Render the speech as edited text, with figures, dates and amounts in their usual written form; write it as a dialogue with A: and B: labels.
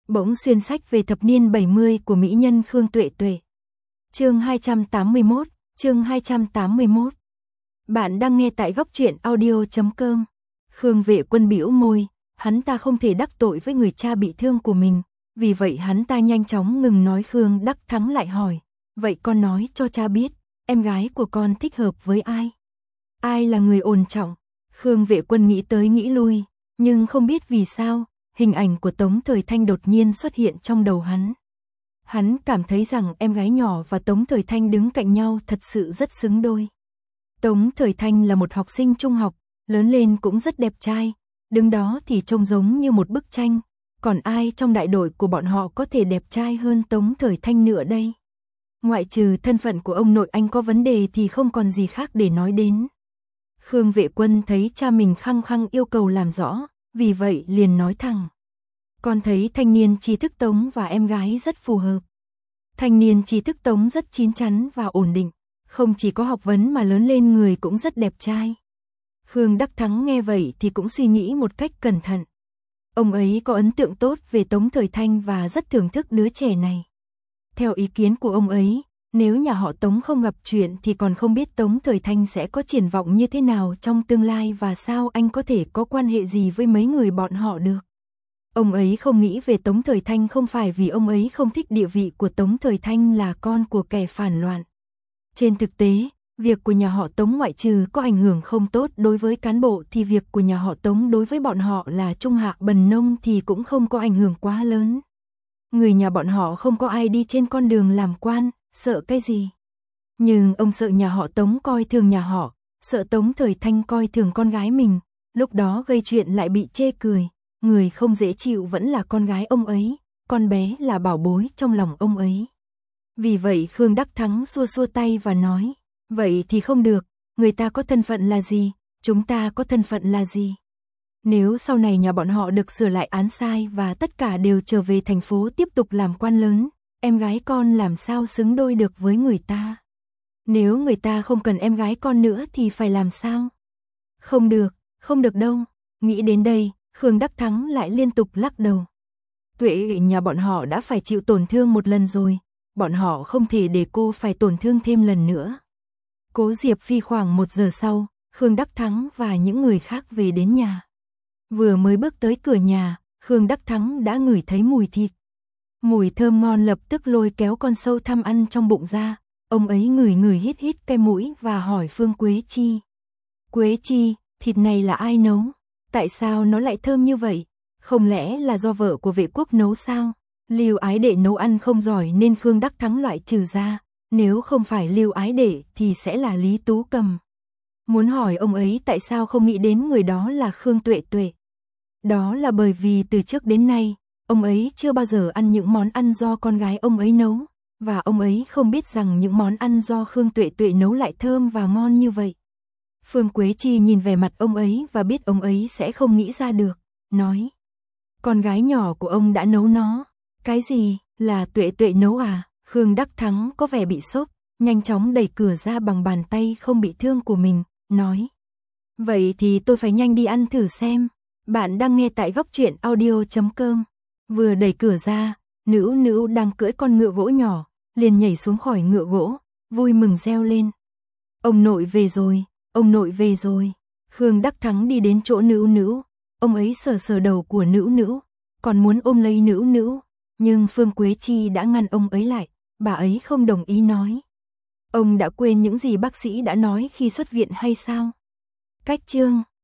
A: Bỗng xuyên sách về thập niên 70 của mỹ nhân Khương Tuệ Tuệ. Chương 281. Bạn đang nghe tại góc truyện audio.com. Khương Vệ Quân bĩu môi, hắn ta không thể đắc tội với người cha bị thương của mình, vì vậy hắn ta nhanh chóng ngừng nói. Khương Đắc Thắng lại hỏi, vậy con nói cho cha biết, em gái của con thích hợp với ai? Ai là người ổn trọng? Khương Vệ Quân nghĩ tới nghĩ lui, nhưng không biết vì sao, hình ảnh của Tống Thời Thanh đột nhiên xuất hiện trong đầu hắn. Hắn cảm thấy rằng em gái nhỏ và Tống Thời Thanh đứng cạnh nhau thật sự rất xứng đôi. Tống Thời Thanh là một học sinh trung học, lớn lên cũng rất đẹp trai, đứng đó thì trông giống như một bức tranh, còn ai trong đại đội của bọn họ có thể đẹp trai hơn Tống Thời Thanh nữa đây? Ngoại trừ thân phận của ông nội anh có vấn đề thì không còn gì khác để nói đến. Khương Vệ Quân thấy cha mình khăng khăng yêu cầu làm rõ, vì vậy liền nói thẳng. Con thấy thanh niên trí thức Tống và em gái rất phù hợp. Thanh niên trí thức Tống rất chín chắn và ổn định, không chỉ có học vấn mà lớn lên người cũng rất đẹp trai. Khương Đắc Thắng nghe vậy thì cũng suy nghĩ một cách cẩn thận. Ông ấy có ấn tượng tốt về Tống Thời Thanh và rất thưởng thức đứa trẻ này. Theo ý kiến của ông ấy, nếu nhà họ Tống không gặp chuyện thì còn không biết Tống Thời Thanh sẽ có triển vọng như thế nào trong tương lai và sao anh có thể có quan hệ gì với mấy người bọn họ được. Ông ấy không nghĩ về Tống Thời Thanh không phải vì ông ấy không thích địa vị của Tống Thời Thanh là con của kẻ phản loạn. Trên thực tế, việc của nhà họ Tống ngoại trừ có ảnh hưởng không tốt đối với cán bộ thì việc của nhà họ Tống đối với bọn họ là trung hạ bần nông thì cũng không có ảnh hưởng quá lớn. Người nhà bọn họ không có ai đi trên con đường làm quan, sợ cái gì. Nhưng ông sợ nhà họ Tống coi thường nhà họ, sợ Tống Thời Thanh coi thường con gái mình, lúc đó gây chuyện lại bị chê cười. Người không dễ chịu vẫn là con gái ông ấy, con bé là bảo bối trong lòng ông ấy. Vì vậy Khương Đắc Thắng xua xua tay và nói, vậy thì không được, người ta có thân phận là gì, chúng ta có thân phận là gì. Nếu sau này nhà bọn họ được sửa lại án sai và tất cả đều trở về thành phố tiếp tục làm quan lớn, em gái con làm sao xứng đôi được với người ta. Nếu người ta không cần em gái con nữa thì phải làm sao? Không được đâu. Nghĩ đến đây, Khương Đắc Thắng lại liên tục lắc đầu. Tuệ nhà bọn họ đã phải chịu tổn thương một lần rồi, bọn họ không thể để cô phải tổn thương thêm lần nữa. Cố Diệp Phi khoảng 1 giờ sau, Khương Đắc Thắng và những người khác về đến nhà. Vừa mới bước tới cửa nhà, Khương Đắc Thắng đã ngửi thấy mùi thịt. Mùi thơm ngon lập tức lôi kéo con sâu tham ăn trong bụng ra, ông ấy ngửi hít cái mũi và hỏi Phương Quế Chi. Quế Chi, thịt này là ai nấu? Tại sao nó lại thơm như vậy? Không lẽ là do vợ của Vệ Quốc nấu sao? Lưu Ái Đệ nấu ăn không giỏi nên Khương Đắc Thắng loại trừ ra, nếu không phải Lưu Ái Đệ thì sẽ là Lý Tú Cầm. Muốn hỏi ông ấy tại sao không nghĩ đến người đó là Khương Tuệ Tuệ. Đó là bởi vì từ trước đến nay, ông ấy chưa bao giờ ăn những món ăn do con gái ông ấy nấu, và ông ấy không biết rằng những món ăn do Khương Tuệ Tuệ nấu lại thơm và ngon như vậy. Phương Quế Chi nhìn về mặt ông ấy và biết ông ấy sẽ không nghĩ ra được, nói. Con gái nhỏ của ông đã nấu nó. Cái gì, là Tuệ Tuệ nấu à? Khương Đắc Thắng có vẻ bị sốc, nhanh chóng đẩy cửa ra bằng bàn tay không bị thương của mình, nói. Vậy thì tôi phải nhanh đi ăn thử xem. Bạn đang nghe tại góc truyện audio.com. Vừa đẩy cửa ra, Nữu đang cưỡi con ngựa gỗ nhỏ, liền nhảy xuống khỏi ngựa gỗ, vui mừng reo lên. Ông nội về rồi, ông nội về rồi. Khương Đắc Thắng đi đến chỗ Nữu, ông ấy sờ đầu của Nữu, còn muốn ôm lấy Nữu, nhưng Phương Quế Chi đã ngăn ông ấy lại, bà ấy không đồng ý nói. Ông đã quên những gì bác sĩ đã nói khi xuất viện hay sao? Cách chương